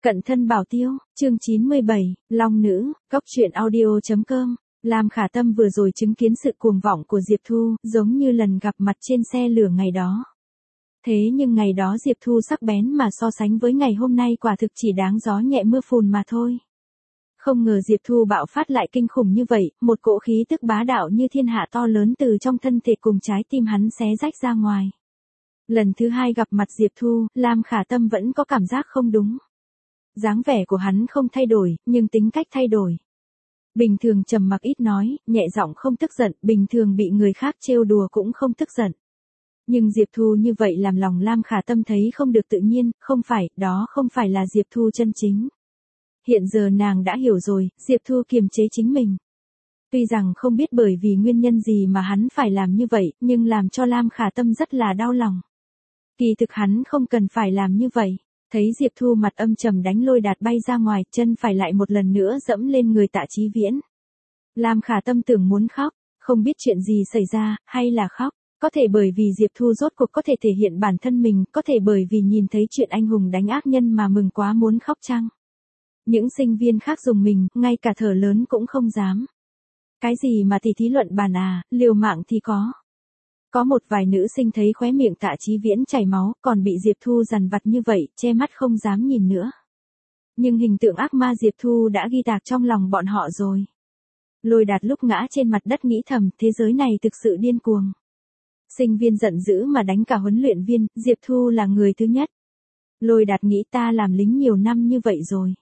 Cận thân bảo tiêu, chương 97, Long nữ, Cóc truyện audio.com. Lam Khả Tâm vừa rồi chứng kiến sự cuồng vọng của Diệp Thu, giống như lần gặp mặt trên xe lửa ngày đó. Thế nhưng ngày đó Diệp Thu sắc bén mà so sánh với ngày hôm nay quả thực chỉ đáng gió nhẹ mưa phùn mà thôi. Không ngờ Diệp Thu bạo phát lại kinh khủng như vậy, một cỗ khí tức bá đạo như thiên hạ to lớn từ trong thân thể cùng trái tim hắn xé rách ra ngoài. Lần thứ hai gặp mặt Diệp Thu, Lam Khả Tâm vẫn có cảm giác không đúng. Dáng vẻ của hắn không thay đổi, nhưng tính cách thay đổi. Bình thường trầm mặc ít nói, nhẹ giọng không tức giận, bình thường bị người khác trêu đùa cũng không tức giận. Nhưng Diệp Thu như vậy làm lòng Lam Khả Tâm thấy không được tự nhiên, đó không phải là Diệp Thu chân chính. Hiện giờ nàng đã hiểu rồi, Diệp Thu kiềm chế chính mình. Tuy rằng không biết bởi vì nguyên nhân gì mà hắn phải làm như vậy, nhưng làm cho Lam Khả Tâm rất là đau lòng. Kỳ thực hắn không cần phải làm như vậy. Thấy Diệp Thu mặt âm trầm đánh Lôi Đạt bay ra ngoài, chân phải lại một lần nữa dẫm lên người Tạ Chí Viễn. Lam Khả Tâm tưởng muốn khóc, không biết chuyện gì xảy ra, hay là khóc. Có thể bởi vì Diệp Thu rốt cuộc có thể thể hiện bản thân mình, có thể bởi vì nhìn thấy chuyện anh hùng đánh ác nhân mà mừng quá muốn khóc chăng. Những sinh viên khác dùng mình, ngay cả thở lớn cũng không dám. Cái gì mà thí luận bàn à, liều mạng thì có. Có một vài nữ sinh thấy khóe miệng Tạ Chí Viễn chảy máu, còn bị Diệp Thu dằn vặt như vậy, che mắt không dám nhìn nữa. Nhưng hình tượng ác ma Diệp Thu đã ghi tạc trong lòng bọn họ rồi. Lôi Đạt lúc ngã trên mặt đất nghĩ thầm, thế giới này thực sự điên cuồng. Sinh viên giận dữ mà đánh cả huấn luyện viên, Diệp Thu là người thứ nhất. Lôi Đạt nghĩ ta làm lính nhiều năm như vậy rồi.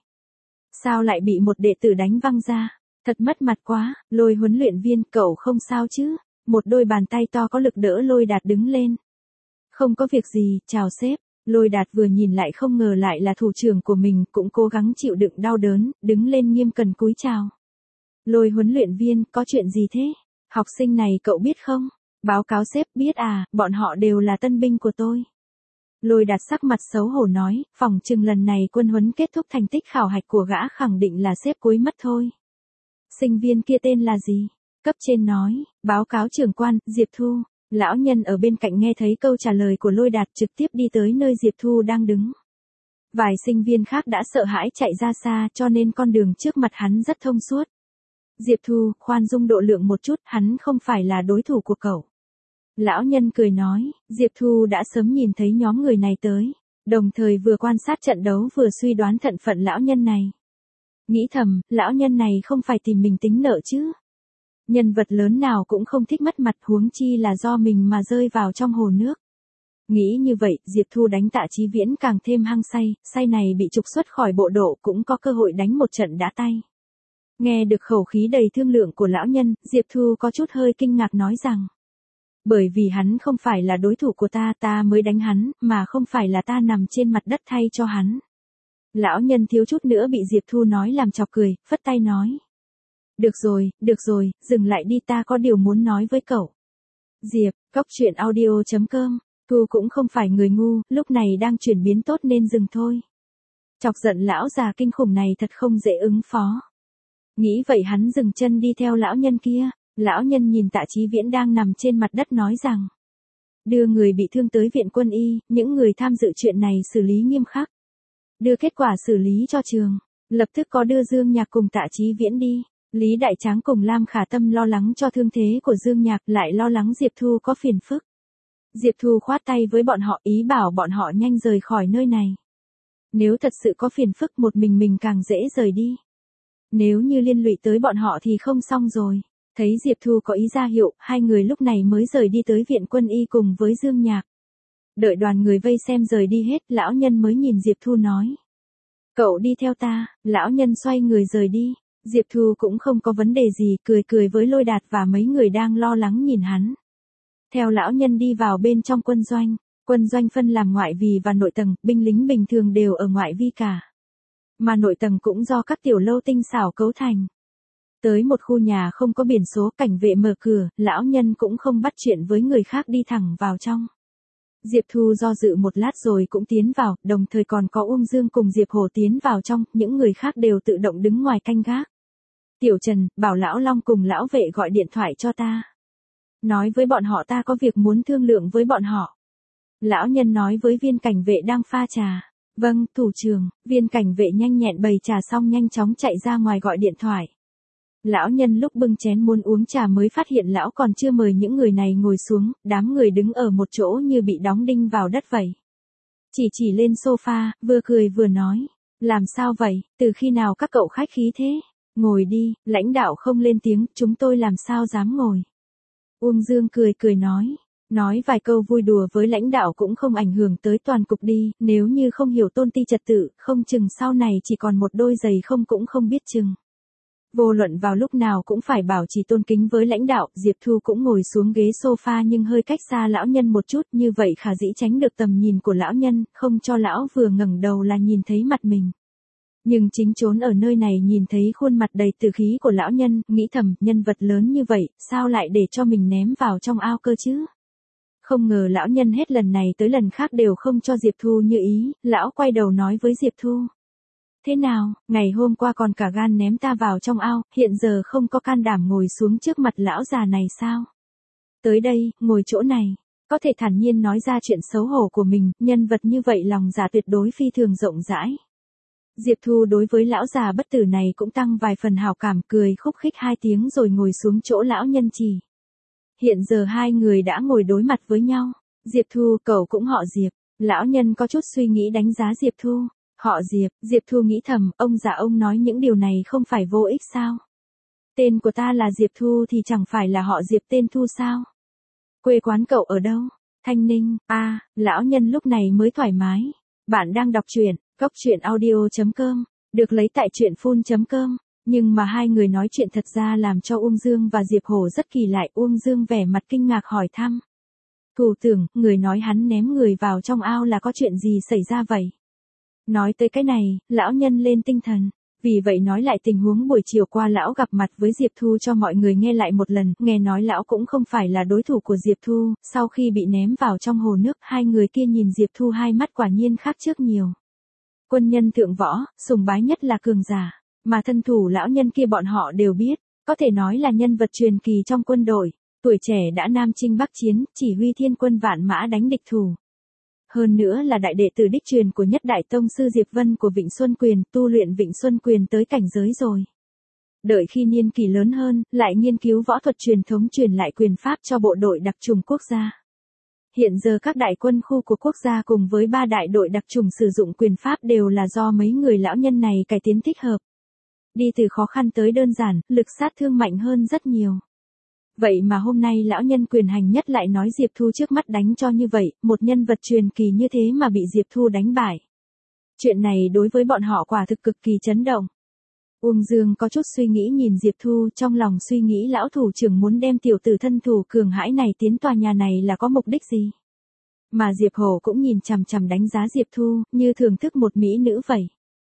Sao lại bị một đệ tử đánh văng ra? Thật mất mặt quá, Lôi huấn luyện viên, cậu không sao chứ? Một đôi bàn tay to có lực đỡ Lôi Đạt đứng lên. Không có việc gì, chào sếp. Lôi Đạt vừa nhìn lại không ngờ lại là thủ trưởng của mình, cũng cố gắng chịu đựng đau đớn, đứng lên nghiêm cần cúi chào. Lôi huấn luyện viên, có chuyện gì thế? Học sinh này cậu biết không? Báo cáo sếp, biết à, bọn họ đều là tân binh của tôi. Lôi Đạt sắc mặt xấu hổ nói, phỏng chừng lần này quân huấn kết thúc thành tích khảo hạch của gã khẳng định là sếp cúi mất thôi. Sinh viên kia tên là gì? Cấp trên nói, báo cáo trưởng quan, Diệp Thu. Lão nhân ở bên cạnh nghe thấy câu trả lời của Lôi Đạt trực tiếp đi tới nơi Diệp Thu đang đứng. Vài sinh viên khác đã sợ hãi chạy ra xa cho nên con đường trước mặt hắn rất thông suốt. Diệp Thu, khoan dung độ lượng một chút, hắn không phải là đối thủ của cậu. Lão nhân cười nói, Diệp Thu đã sớm nhìn thấy nhóm người này tới, đồng thời vừa quan sát trận đấu vừa suy đoán thân phận lão nhân này. Nghĩ thầm, lão nhân này không phải tìm mình tính nợ chứ. Nhân vật lớn nào cũng không thích mất mặt, huống chi là do mình mà rơi vào trong hồ nước. Nghĩ như vậy, Diệp Thu đánh Tạ Chí Viễn càng thêm hăng say, say này bị trục xuất khỏi bộ độ cũng có cơ hội đánh một trận đã tay. Nghe được khẩu khí đầy thương lượng của lão nhân, Diệp Thu có chút hơi kinh ngạc nói rằng. Bởi vì hắn không phải là đối thủ của ta mới đánh hắn, mà không phải là ta nằm trên mặt đất thay cho hắn. Lão nhân thiếu chút nữa bị Diệp Thu nói làm chọc cười, phất tay nói. Được rồi, dừng lại đi, ta có điều muốn nói với cậu. Diệp, Cóc truyện audio.com, Thu cũng không phải người ngu, lúc này đang chuyển biến tốt nên dừng thôi. Chọc giận lão già kinh khủng này thật không dễ ứng phó. Nghĩ vậy hắn dừng chân đi theo lão nhân kia. Lão nhân nhìn Tạ Chí Viễn đang nằm trên mặt đất nói rằng. Đưa người bị thương tới viện quân y, những người tham dự chuyện này xử lý nghiêm khắc. Đưa kết quả xử lý cho trường. Lập tức có đưa Dương Nhạc cùng Tạ Chí Viễn đi. Lý Đại Tráng cùng Lam Khả Tâm lo lắng cho thương thế của Dương Nhạc, lại lo lắng Diệp Thu có phiền phức. Diệp Thu khoát tay với bọn họ, ý bảo bọn họ nhanh rời khỏi nơi này. Nếu thật sự có phiền phức một mình càng dễ rời đi. Nếu như liên lụy tới bọn họ thì không xong rồi. Thấy Diệp Thu có ý ra hiệu, hai người lúc này mới rời đi tới viện quân y cùng với Dương Nhạc. Đợi đoàn người vây xem rời đi hết, lão nhân mới nhìn Diệp Thu nói. Cậu đi theo ta, lão nhân xoay người rời đi. Diệp Thu cũng không có vấn đề gì, cười với Lôi Đạt và mấy người đang lo lắng nhìn hắn. Theo lão nhân đi vào bên trong quân doanh phân làm ngoại vi và nội tầng, binh lính bình thường đều ở ngoại vi cả. Mà nội tầng cũng do các tiểu lâu tinh xảo cấu thành. Tới một khu nhà không có biển số, cảnh vệ mở cửa, lão nhân cũng không bắt chuyện với người khác đi thẳng vào trong. Diệp Thu do dự một lát rồi cũng tiến vào, đồng thời còn có Uông Dương cùng Diệp Hồ tiến vào trong, những người khác đều tự động đứng ngoài canh gác. Tiểu Trần, bảo lão Long cùng lão vệ gọi điện thoại cho ta. Nói với bọn họ ta có việc muốn thương lượng với bọn họ. Lão nhân nói với viên cảnh vệ đang pha trà. Vâng, thủ trưởng, viên cảnh vệ nhanh nhẹn bày trà xong nhanh chóng chạy ra ngoài gọi điện thoại. Lão nhân lúc bưng chén muốn uống trà mới phát hiện lão còn chưa mời những người này ngồi xuống, đám người đứng ở một chỗ như bị đóng đinh vào đất vậy. Chỉ lên sofa, vừa cười vừa nói. Làm sao vậy, từ khi nào các cậu khách khí thế? Ngồi đi, lãnh đạo không lên tiếng, chúng tôi làm sao dám ngồi. Uông Dương cười nói. Nói vài câu vui đùa với lãnh đạo cũng không ảnh hưởng tới toàn cục đi, nếu như không hiểu tôn ti trật tự, không chừng sau này chỉ còn một đôi giày không cũng không biết chừng. Vô luận vào lúc nào cũng phải bảo trì tôn kính với lãnh đạo, Diệp Thu cũng ngồi xuống ghế sofa nhưng hơi cách xa lão nhân một chút, như vậy khả dĩ tránh được tầm nhìn của lão nhân, không cho lão vừa ngẩng đầu là nhìn thấy mặt mình. Nhưng chính trốn ở nơi này nhìn thấy khuôn mặt đầy tử khí của lão nhân, nghĩ thầm, nhân vật lớn như vậy, sao lại để cho mình ném vào trong ao cơ chứ? Không ngờ lão nhân hết lần này tới lần khác đều không cho Diệp Thu như ý, lão quay đầu nói với Diệp Thu. Thế nào, ngày hôm qua còn cả gan ném ta vào trong ao, hiện giờ không có can đảm ngồi xuống trước mặt lão già này sao? Tới đây, ngồi chỗ này, có thể thản nhiên nói ra chuyện xấu hổ của mình, nhân vật như vậy lòng dạ tuyệt đối phi thường rộng rãi. Diệp Thu đối với lão già bất tử này cũng tăng vài phần hào cảm, cười khúc khích 2 tiếng rồi ngồi xuống chỗ lão nhân chỉ. Hiện giờ hai người đã ngồi đối mặt với nhau. Diệp Thu, cậu cũng họ Diệp. Lão nhân có chút suy nghĩ đánh giá Diệp Thu. Họ Diệp, Diệp Thu nghĩ thầm, ông già ông nói những điều này không phải vô ích sao? Tên của ta là Diệp Thu thì chẳng phải là họ Diệp tên Thu sao? Quê quán cậu ở đâu? Thanh Ninh. Lão nhân lúc này mới thoải mái. Bạn đang đọc truyện, coctruyện.audio.com, được lấy tại truyện.phun.com. Nhưng mà hai người nói chuyện thật ra làm cho Uông Dương và Diệp Hổ rất kỳ lạ. Uông Dương vẻ mặt kinh ngạc hỏi thăm. Thủ tưởng, người nói hắn ném người vào trong ao là có chuyện gì xảy ra vậy? Nói tới cái này, lão nhân lên tinh thần. Vì vậy nói lại tình huống buổi chiều qua lão gặp mặt với Diệp Thu cho mọi người nghe lại một lần. Nghe nói lão cũng không phải là đối thủ của Diệp Thu. Sau khi bị ném vào trong hồ nước, hai người kia nhìn Diệp Thu hai mắt quả nhiên khác trước nhiều. Quân nhân thượng võ, sùng bái nhất là cường giả. Mà thân thủ lão nhân kia bọn họ đều biết, có thể nói là nhân vật truyền kỳ trong quân đội, tuổi trẻ đã nam chinh bắc chiến, chỉ huy thiên quân vạn mã đánh địch thủ. Hơn nữa là đại đệ tử đích truyền của nhất đại tông sư Diệp Vân của Vịnh Xuân Quyền, tu luyện Vịnh Xuân Quyền tới cảnh giới rồi. Đợi khi niên kỷ lớn hơn, lại nghiên cứu võ thuật truyền thống truyền lại quyền pháp cho bộ đội đặc chủng quốc gia. Hiện giờ các đại quân khu của quốc gia cùng với 3 đại đội đặc chủng sử dụng quyền pháp đều là do mấy người lão nhân này cải tiến thích hợp. Đi từ khó khăn tới đơn giản, lực sát thương mạnh hơn rất nhiều. Vậy mà hôm nay lão nhân quyền hành nhất lại nói Diệp Thu trước mắt đánh cho như vậy, một nhân vật truyền kỳ như thế mà bị Diệp Thu đánh bại. Chuyện này đối với bọn họ quả thực cực kỳ chấn động. Uông Dương có chút suy nghĩ nhìn Diệp Thu, trong lòng suy nghĩ lão thủ trưởng muốn đem tiểu tử thân thủ cường hãi này tiến tòa nhà này là có mục đích gì. Mà Diệp Hổ cũng nhìn chằm chằm đánh giá Diệp Thu, như thưởng thức một mỹ nữ vậy.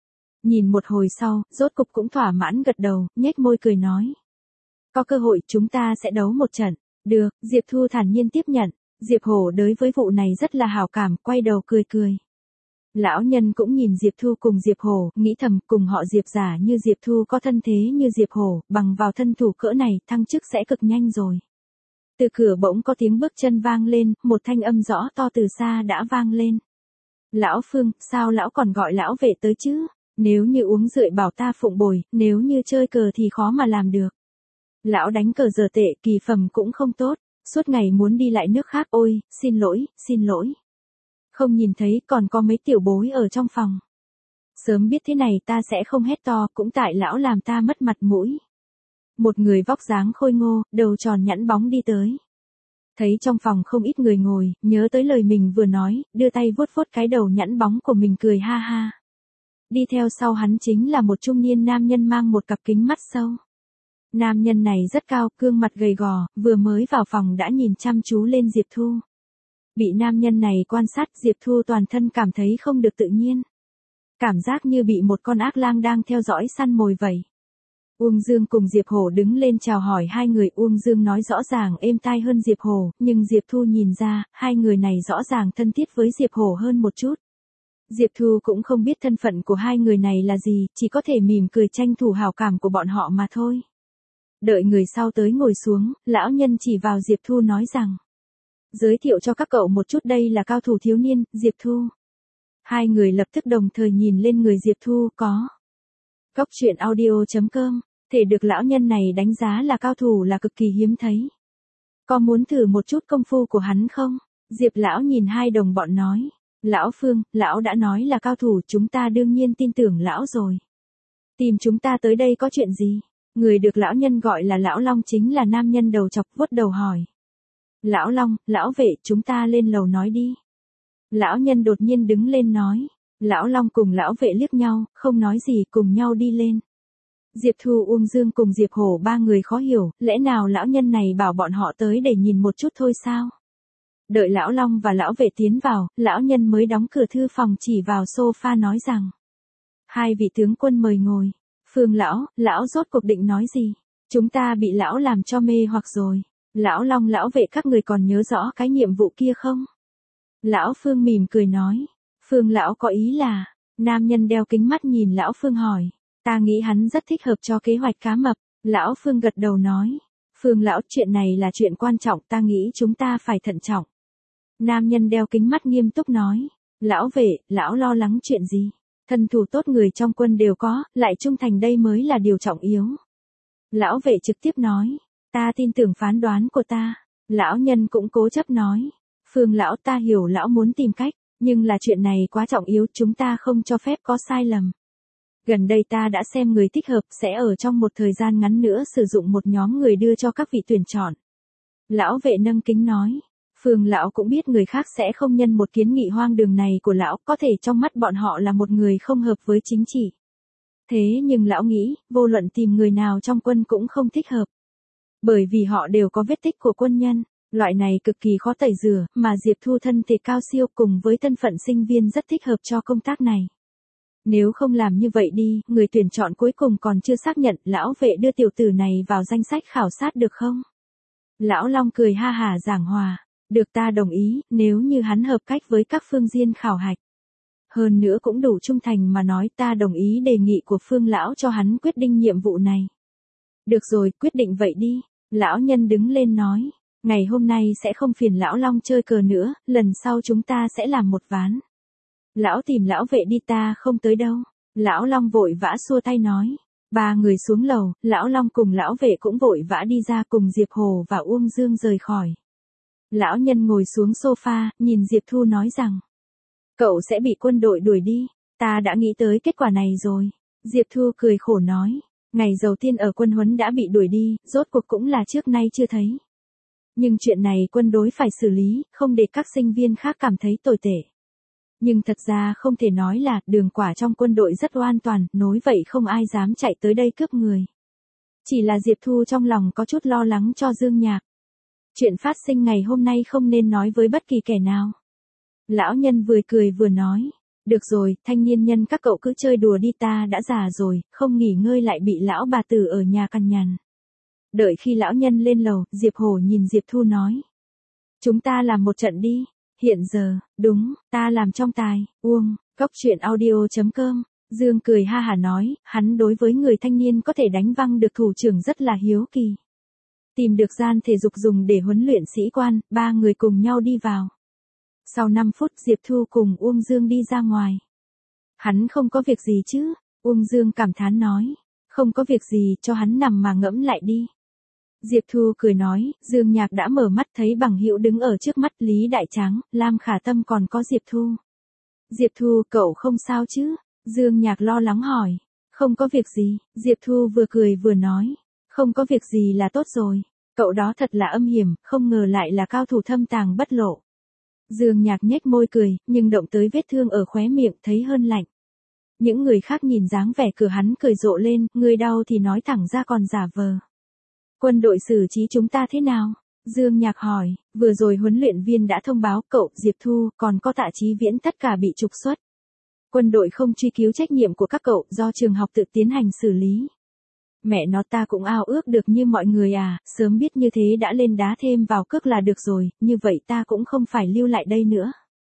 Nhìn một hồi sau, rốt cục cũng thỏa mãn gật đầu, nhếch môi cười nói. Có cơ hội chúng ta sẽ đấu một trận. Được, Diệp Thu thản nhiên tiếp nhận. Diệp Hổ đối với vụ này rất là hảo cảm, quay đầu cười. Lão nhân cũng nhìn Diệp Thu cùng Diệp Hổ, nghĩ thầm cùng họ Diệp giả như Diệp Thu có thân thế như Diệp Hổ, bằng vào thân thủ cỡ này, thăng chức sẽ cực nhanh rồi. Từ cửa bỗng có tiếng bước chân vang lên, một thanh âm rõ to từ xa đã vang lên. Lão Phương, sao lão còn gọi lão vệ tới chứ? Nếu như uống rượu bảo ta phụng bồi, nếu như chơi cờ thì khó mà làm được. Lão đánh cờ giờ tệ, kỳ phẩm cũng không tốt, suốt ngày muốn đi lại nước khác, ôi, xin lỗi. Không nhìn thấy còn có mấy tiểu bối ở trong phòng. Sớm biết thế này ta sẽ không hét to, cũng tại lão làm ta mất mặt mũi. Một người vóc dáng khôi ngô, đầu tròn nhẵn bóng đi tới. Thấy trong phòng không ít người ngồi, nhớ tới lời mình vừa nói, đưa tay vuốt cái đầu nhẵn bóng của mình cười ha ha. Đi theo sau hắn chính là một trung niên nam nhân mang một cặp kính mắt sâu. Nam nhân này rất cao, gương mặt gầy gò, vừa mới vào phòng đã nhìn chăm chú lên Diệp Thu. Bị nam nhân này quan sát, Diệp Thu toàn thân cảm thấy không được tự nhiên. Cảm giác như bị một con ác lang đang theo dõi săn mồi vậy. Uông Dương cùng Diệp Hổ đứng lên chào hỏi hai người. Uông Dương nói rõ ràng êm tai hơn Diệp Hổ, nhưng Diệp Thu nhìn ra, hai người này rõ ràng thân thiết với Diệp Hổ hơn một chút. Diệp Thu cũng không biết thân phận của hai người này là gì, chỉ có thể mỉm cười tranh thủ hảo cảm của bọn họ mà thôi. Đợi người sau tới ngồi xuống, lão nhân chỉ vào Diệp Thu nói rằng. Giới thiệu cho các cậu một chút, đây là cao thủ thiếu niên, Diệp Thu. Hai người lập tức đồng thời nhìn lên người Diệp Thu, có. Cốc truyện audio.com, thể được lão nhân này đánh giá là cao thủ là cực kỳ hiếm thấy. Có muốn thử một chút công phu của hắn không? Diệp lão nhìn hai đồng bọn nói. Lão Phương, lão đã nói là cao thủ, chúng ta đương nhiên tin tưởng lão rồi. Tìm chúng ta tới đây có chuyện gì? Người được lão nhân gọi là lão Long chính là nam nhân đầu chọc vuốt đầu hỏi. Lão Long, lão vệ, chúng ta lên lầu nói đi. Lão nhân đột nhiên đứng lên nói. Lão Long cùng lão vệ liếc nhau, không nói gì, cùng nhau đi lên. Diệp Thu, Uông Dương cùng Diệp Hổ ba người khó hiểu, lẽ nào lão nhân này bảo bọn họ tới để nhìn một chút thôi sao? Đợi lão Long và lão vệ tiến vào, lão nhân mới đóng cửa thư phòng chỉ vào sofa nói rằng. Hai vị tướng quân mời ngồi. Phương lão rốt cuộc định nói gì? Chúng ta bị lão làm cho mê hoặc rồi. Lão Long, lão vệ, các người còn nhớ rõ cái nhiệm vụ kia không? Lão Phương mỉm cười nói. Phương lão có ý là, nam nhân đeo kính mắt nhìn lão Phương hỏi. Ta nghĩ hắn rất thích hợp cho kế hoạch cá mập. Lão Phương gật đầu nói. Phương lão, chuyện này là chuyện quan trọng, ta nghĩ chúng ta phải thận trọng. Nam nhân đeo kính mắt nghiêm túc nói. Lão vệ, lão lo lắng chuyện gì? Thân thủ tốt người trong quân đều có, lại trung thành đây mới là điều trọng yếu. Lão vệ trực tiếp nói. Ta tin tưởng phán đoán của ta. Lão nhân cũng cố chấp nói. Phương lão, ta hiểu lão muốn tìm cách, nhưng là chuyện này quá trọng yếu, chúng ta không cho phép có sai lầm. Gần đây ta đã xem người thích hợp, sẽ ở trong một thời gian ngắn nữa sử dụng một nhóm người đưa cho các vị tuyển chọn. Lão vệ nâng kính nói. Phương lão cũng biết người khác sẽ không nhân một kiến nghị hoang đường này của lão, có thể trong mắt bọn họ là một người không hợp với chính trị. Thế nhưng lão nghĩ, vô luận tìm người nào trong quân cũng không thích hợp. Bởi vì họ đều có vết tích của quân nhân, loại này cực kỳ khó tẩy rửa, mà Diệp Thu thân thể cao siêu cùng với thân phận sinh viên rất thích hợp cho công tác này. Nếu không làm như vậy đi, người tuyển chọn cuối cùng còn chưa xác nhận, lão vệ đưa tiểu tử này vào danh sách khảo sát được không? Lão Long cười ha hả giảng hòa. Được, ta đồng ý, nếu như hắn hợp cách với các phương diện khảo hạch. Hơn nữa cũng đủ trung thành mà nói, ta đồng ý đề nghị của Phương lão cho hắn quyết định nhiệm vụ này. Được rồi, quyết định vậy đi. Lão nhân đứng lên nói. Ngày hôm nay sẽ không phiền lão Long chơi cờ nữa, lần sau chúng ta sẽ làm một ván. Lão tìm lão vệ đi, ta không tới đâu. Lão Long vội vã xua tay nói. Ba người xuống lầu, lão Long cùng lão vệ cũng vội vã đi ra cùng Diệp Hồ và Uông Dương rời khỏi. Lão nhân ngồi xuống sofa, nhìn Diệp Thu nói rằng. Cậu sẽ bị quân đội đuổi đi, ta đã nghĩ tới kết quả này rồi. Diệp Thu cười khổ nói. Ngày đầu tiên ở quân huấn đã bị đuổi đi, rốt cuộc cũng là trước nay chưa thấy. Nhưng chuyện này quân đối phải xử lý, không để các sinh viên khác cảm thấy tồi tệ. Nhưng thật ra không thể nói là, đường quả trong quân đội rất an toàn, nói vậy không ai dám chạy tới đây cướp người. Chỉ là Diệp Thu trong lòng có chút lo lắng cho Dương Nhạc. Chuyện phát sinh ngày hôm nay không nên nói với bất kỳ kẻ nào. Lão nhân vừa cười vừa nói. Được rồi, thanh niên nhân các cậu cứ chơi đùa đi, ta đã già rồi, không nghỉ ngơi lại bị lão bà tử ở nhà cằn nhằn. Đợi khi lão nhân lên lầu, Diệp Hổ nhìn Diệp Thu nói. Chúng ta làm một trận đi. Hiện giờ, đúng, ta làm trong tài, Uông, Cốc truyện audio.com. Dương cười ha hả nói, hắn đối với người thanh niên có thể đánh văng được thủ trưởng rất là hiếu kỳ. Tìm được gian thể dục dùng để huấn luyện sĩ quan, ba người cùng nhau đi vào. Sau 5 phút Diệp Thu cùng Uông Dương đi ra ngoài. Hắn không có việc gì chứ? Uông Dương cảm thán nói. Không có việc gì, cho hắn nằm mà ngẫm lại đi. Diệp Thu cười nói, Dương Nhạc đã mở mắt thấy bằng hữu đứng ở trước mắt, Lý Đại Tráng, Lam Khả Tâm còn có Diệp Thu. Diệp Thu, cậu không sao chứ? Dương Nhạc lo lắng hỏi. Không có việc gì, Diệp Thu vừa cười vừa nói. Không có việc gì là tốt rồi. Cậu đó thật là âm hiểm, không ngờ lại là cao thủ thâm tàng bất lộ. Dương Nhạc nhếch môi cười, nhưng động tới vết thương ở khóe miệng thấy hơn lạnh. Những người khác nhìn dáng vẻ cửa hắn cười rộ lên, người đau thì nói thẳng ra còn giả vờ. Quân đội xử trí chúng ta thế nào? Dương Nhạc hỏi, vừa rồi huấn luyện viên đã thông báo cậu, Diệp Thu, còn có Tạ Chí Viễn tất cả bị trục xuất. Quân đội không truy cứu trách nhiệm của các cậu, do trường học tự tiến hành xử lý. Mẹ nó, ta cũng ao ước được như mọi người à, sớm biết như thế đã lên đá thêm vào cước là được rồi, như vậy ta cũng không phải lưu lại đây nữa.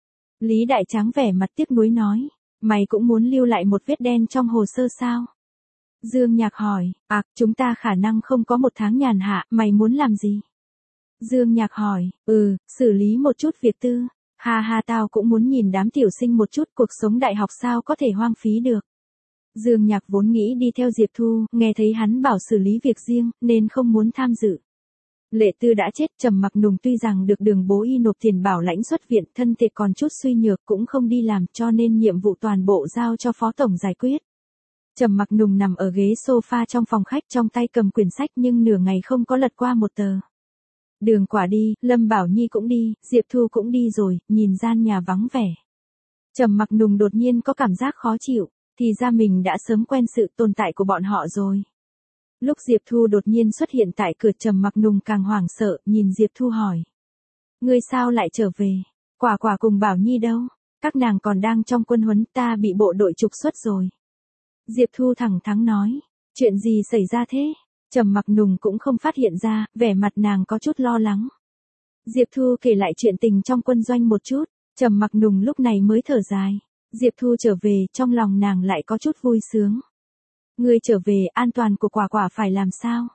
Lý Đại Tráng vẻ mặt tiếc nuối nói, mày cũng muốn lưu lại một vết đen trong hồ sơ sao? Dương Nhạc hỏi, chúng ta khả năng không có một tháng nhàn hạ, mày muốn làm gì? Dương Nhạc hỏi, xử lý một chút việc tư. Ha ha, tao cũng muốn nhìn đám tiểu sinh một chút, cuộc sống đại học sao có thể hoang phí được. Dương Nhạc vốn nghĩ đi theo Diệp Thu, nghe thấy hắn bảo xử lý việc riêng, nên không muốn tham dự. Lệ Tư đã chết, Trầm Mặc Nùng tuy rằng được Đường Bố Y nộp tiền bảo lãnh xuất viện, thân thể còn chút suy nhược cũng không đi làm, cho nên nhiệm vụ toàn bộ giao cho Phó Tổng giải quyết. Trầm Mặc Nùng nằm ở ghế sofa trong phòng khách, trong tay cầm quyển sách nhưng nửa ngày không có lật qua một tờ. Đường Quả đi, Lâm Bảo Nhi cũng đi, Diệp Thu cũng đi rồi, nhìn gian nhà vắng vẻ. Trầm Mặc Nùng đột nhiên có cảm giác khó chịu, thì ra mình đã sớm quen sự tồn tại của bọn họ rồi. Lúc Diệp Thu đột nhiên xuất hiện tại cửa, Trầm Mặc Nùng càng hoảng sợ, nhìn Diệp Thu hỏi. Ngươi sao lại trở về? Quả Quả cùng Bảo Nhi đâu? Các nàng còn đang trong quân huấn, ta bị bộ đội trục xuất rồi. Diệp Thu thẳng thắn nói. Chuyện gì xảy ra thế? Trầm Mặc Nùng cũng không phát hiện ra, vẻ mặt nàng có chút lo lắng. Diệp Thu kể lại chuyện tình trong quân doanh một chút, Trầm Mặc Nùng lúc này mới thở dài. Diệp Thu trở về, trong lòng nàng lại có chút vui sướng. Ngươi trở về, an toàn của Quả Quả phải làm sao?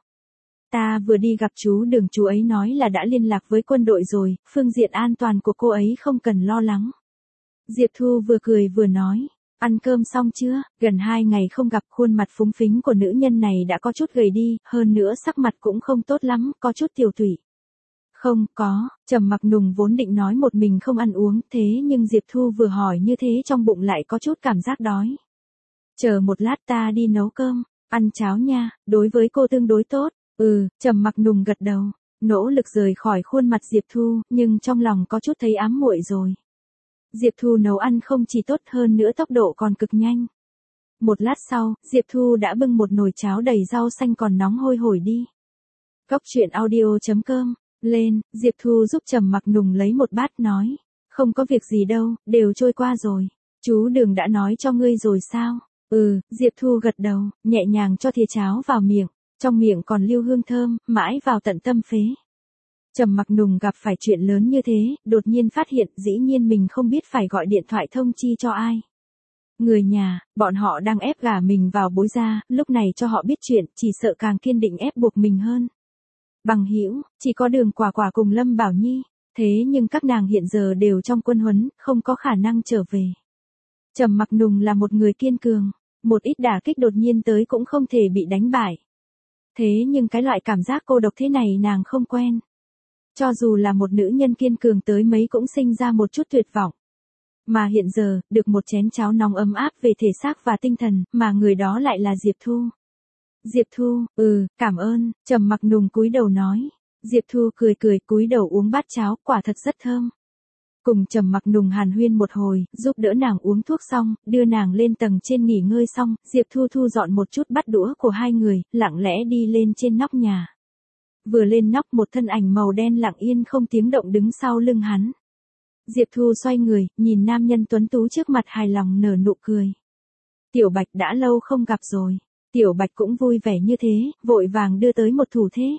Ta vừa đi gặp chú Đường, chú ấy nói là đã liên lạc với quân đội rồi, phương diện an toàn của cô ấy không cần lo lắng. Diệp Thu vừa cười vừa nói. Ăn cơm xong chưa? Gần 2 ngày không gặp, khuôn mặt phúng phính của nữ nhân này đã có chút gầy đi, hơn nữa sắc mặt cũng không tốt lắm, có chút tiểu tụy. Không có, Trầm Mặc Nùng vốn định nói một mình không ăn uống, thế nhưng Diệp Thu vừa hỏi như thế trong bụng lại có chút cảm giác đói. Chờ một lát ta đi nấu cơm, ăn cháo nha, đối với cô tương đối tốt. Trầm Mặc Nùng gật đầu, nỗ lực rời khỏi khuôn mặt Diệp Thu, nhưng trong lòng có chút thấy ám muội rồi. Diệp Thu nấu ăn không chỉ tốt hơn nữa tốc độ còn cực nhanh. Một lát sau, Diệp Thu đã bưng một nồi cháo đầy rau xanh còn nóng hôi hổi đi. Góc truyện audio.com, lên, Diệp Thu giúp Trầm Mặc Nùng lấy một bát nói. Không có việc gì đâu, đều trôi qua rồi. Chú Đường đã nói cho ngươi rồi sao? Diệp Thu gật đầu, nhẹ nhàng cho thìa cháo vào miệng. Trong miệng còn lưu hương thơm, mãi vào tận tâm phế. Trầm Mặc Nùng gặp phải chuyện lớn như thế, đột nhiên phát hiện dĩ nhiên mình không biết phải gọi điện thoại thông chi cho ai. Người nhà, bọn họ đang ép gả mình vào Bối gia, lúc này cho họ biết chuyện, chỉ sợ càng kiên định ép buộc mình hơn. Bằng hữu, chỉ có Đường Quả Quả cùng Lâm Bảo Nhi, thế nhưng các nàng hiện giờ đều trong quân huấn, không có khả năng trở về. Trầm Mặc Nùng là một người kiên cường, một ít đả kích đột nhiên tới cũng không thể bị đánh bại. Thế nhưng cái loại cảm giác cô độc thế này nàng không quen. Cho dù là một nữ nhân kiên cường tới mấy cũng sinh ra một chút tuyệt vọng. Mà hiện giờ, được một chén cháo nóng ấm áp về thể xác và tinh thần, mà người đó lại là Diệp Thu. Diệp Thu, cảm ơn, Trầm Mặc Nùng cúi đầu nói. Diệp Thu cười cười cúi đầu uống bát cháo, quả thật rất thơm. Cùng Trầm Mặc Nùng hàn huyên một hồi, giúp đỡ nàng uống thuốc xong, đưa nàng lên tầng trên nghỉ ngơi xong, Diệp Thu thu dọn một chút bát đũa của hai người, lặng lẽ đi lên trên nóc nhà. Vừa lên nóc một thân ảnh màu đen lặng yên không tiếng động đứng sau lưng hắn. Diệp Thu xoay người, nhìn nam nhân tuấn tú trước mặt hài lòng nở nụ cười. Tiểu Bạch đã lâu không gặp rồi. Tiểu Bạch cũng vui vẻ như thế, vội vàng đưa tới một thủ thế.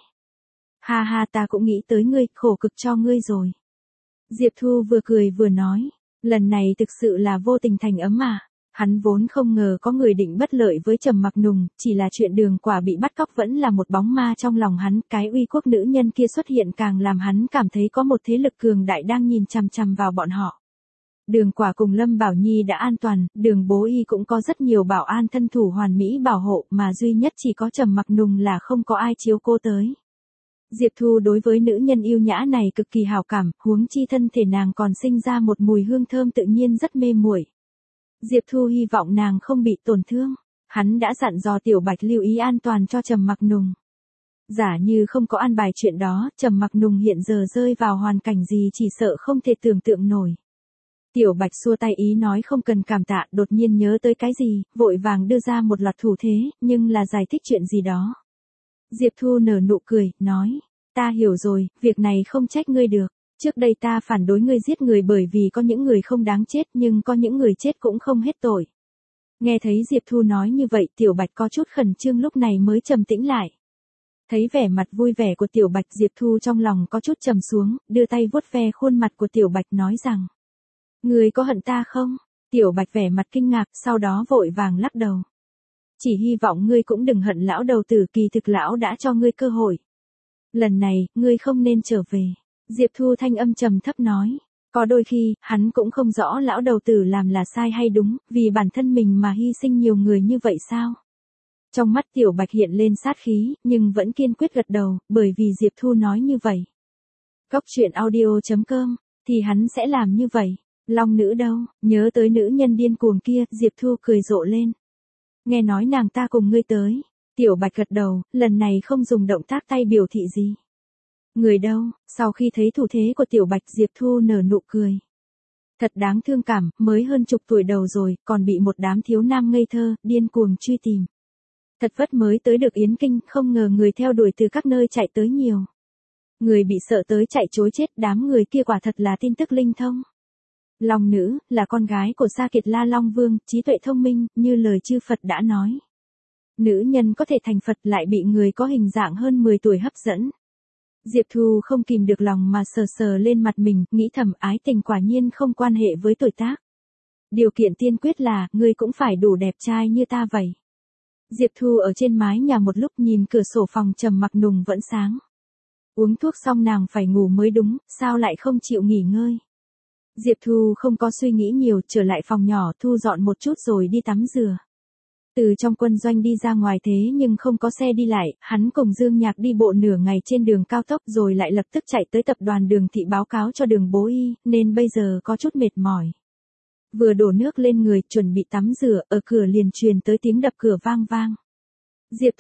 Ha ha, ta cũng nghĩ tới ngươi, khổ cực cho ngươi rồi. Diệp Thu vừa cười vừa nói, lần này thực sự là vô tình thành ấm mà. Hắn vốn không ngờ có người định bất lợi với Trầm Mặc Nùng, chỉ là chuyện Đường Quả bị bắt cóc vẫn là một bóng ma trong lòng hắn, cái uy quốc nữ nhân kia xuất hiện càng làm hắn cảm thấy có một thế lực cường đại đang nhìn chằm chằm vào bọn họ. Đường Quả cùng Lâm Bảo Nhi đã an toàn, Đường Bố Y cũng có rất nhiều bảo an thân thủ hoàn mỹ bảo hộ, mà duy nhất chỉ có Trầm Mặc Nùng là không có ai chiếu cố tới. Diệp Thu đối với nữ nhân yêu nhã này cực kỳ hảo cảm, huống chi thân thể nàng còn sinh ra một mùi hương thơm tự nhiên rất mê muội. Diệp Thu hy vọng nàng không bị tổn thương. Hắn đã dặn dò Tiểu Bạch lưu ý an toàn cho Trầm Mặc Nùng. Giả như không có an bài chuyện đó, Trầm Mặc Nùng hiện giờ rơi vào hoàn cảnh gì chỉ sợ không thể tưởng tượng nổi. Tiểu Bạch xua tay ý nói không cần cảm tạ, đột nhiên nhớ tới cái gì, vội vàng đưa ra một loạt thủ thế, nhưng là giải thích chuyện gì đó. Diệp Thu nở nụ cười, nói, ta hiểu rồi, việc này không trách ngươi được. Trước đây ta phản đối ngươi giết người bởi vì có những người không đáng chết nhưng có những người chết cũng không hết tội. Nghe thấy Diệp Thu nói như vậy Tiểu Bạch có chút khẩn trương lúc này mới trầm tĩnh lại. Thấy vẻ mặt vui vẻ của Tiểu Bạch Diệp Thu trong lòng có chút trầm xuống, đưa tay vuốt ve khuôn mặt của Tiểu Bạch nói rằng. Ngươi có hận ta không? Tiểu Bạch vẻ mặt kinh ngạc sau đó vội vàng lắc đầu. Chỉ hy vọng ngươi cũng đừng hận lão đầu tử, kỳ thực lão đã cho ngươi cơ hội. Lần này, ngươi không nên trở về. Diệp Thu thanh âm trầm thấp nói. Có đôi khi, hắn cũng không rõ lão đầu tử làm là sai hay đúng, vì bản thân mình mà hy sinh nhiều người như vậy sao? Trong mắt Tiểu Bạch hiện lên sát khí, nhưng vẫn kiên quyết gật đầu, bởi vì Diệp Thu nói như vậy. Cốc truyện audio.com, thì hắn sẽ làm như vậy. Long nữ đâu, nhớ tới nữ nhân điên cuồng kia, Diệp Thu cười rộ lên. Nghe nói nàng ta cùng ngươi tới. Tiểu Bạch gật đầu, lần này không dùng động tác tay biểu thị gì. Người đâu, sau khi thấy thủ thế của Tiểu Bạch, Diệp Thu nở nụ cười. Thật đáng thương cảm, mới hơn chục tuổi đầu rồi, còn bị một đám thiếu nam ngây thơ, điên cuồng truy tìm. Thật vất mới tới được Yến Kinh, không ngờ người theo đuổi từ các nơi chạy tới nhiều. Người bị sợ tới chạy chối chết, đám người kia quả thật là tin tức linh thông. Long nữ, là con gái của Sa Kiệt La Long Vương, trí tuệ thông minh, như lời chư Phật đã nói. Nữ nhân có thể thành Phật lại bị người có hình dạng hơn 10 tuổi hấp dẫn. Diệp Thu không kìm được lòng mà sờ sờ lên mặt mình, nghĩ thầm ái tình quả nhiên không quan hệ với tuổi tác. Điều kiện tiên quyết là, ngươi cũng phải đủ đẹp trai như ta vậy. Diệp Thu ở trên mái nhà một lúc nhìn cửa sổ phòng Trầm Mặc Nùng vẫn sáng. Uống thuốc xong nàng phải ngủ mới đúng, sao lại không chịu nghỉ ngơi. Diệp Thu không có suy nghĩ nhiều, trở lại phòng nhỏ thu dọn một chút rồi đi tắm rửa. Từ trong quân doanh đi ra ngoài thế nhưng không có xe đi lại, hắn cùng Dương Nhạc đi bộ nửa ngày trên đường cao tốc rồi lại lập tức chạy tới tập đoàn Đường Thị báo cáo cho Đường Bố Y, nên bây giờ có chút mệt mỏi. Vừa đổ nước lên người, chuẩn bị tắm rửa, ở cửa liền truyền tới tiếng đập cửa vang vang. Diệp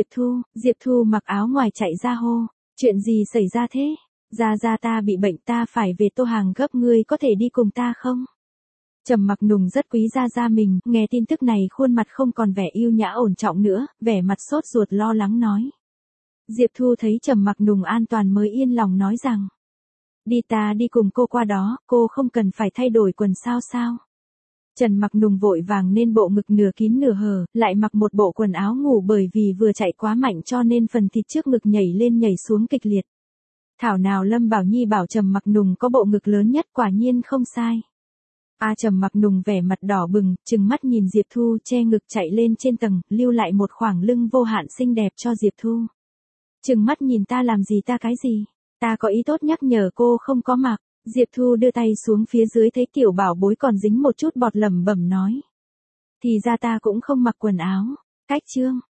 Thu mặc áo ngoài chạy ra hô, chuyện gì xảy ra thế? Gia ta bị bệnh, ta phải về Tô Hàng gấp, ngươi có thể đi cùng ta không? Trầm Mặc Nùng rất quý Gia mình, nghe tin tức này khuôn mặt không còn vẻ yêu nhã ổn trọng nữa, vẻ mặt sốt ruột lo lắng nói. Diệp Thu thấy Trầm Mặc Nùng an toàn mới yên lòng nói rằng. Đi, ta đi cùng cô qua đó, cô không cần phải thay đổi quần sao? Trần Mặc Nùng vội vàng nên bộ ngực nửa kín nửa hở, lại mặc một bộ quần áo ngủ bởi vì vừa chạy quá mạnh cho nên phần thịt trước ngực nhảy lên nhảy xuống kịch liệt. Thảo nào Lâm Bảo Nhi bảo Trầm Mặc Nùng có bộ ngực lớn nhất, quả nhiên không sai. Trầm Mặc Nùng vẻ mặt đỏ bừng, trừng mắt nhìn Diệp Thu che ngực chạy lên trên tầng, lưu lại một khoảng lưng vô hạn xinh đẹp cho Diệp Thu. Trừng mắt nhìn ta làm gì, ta cái gì? Ta có ý tốt nhắc nhở cô không có mặc. Diệp Thu đưa tay xuống phía dưới thấy tiểu bảo bối còn dính một chút bọt lẩm bẩm nói. Thì ra ta cũng không mặc quần áo. Cách chương.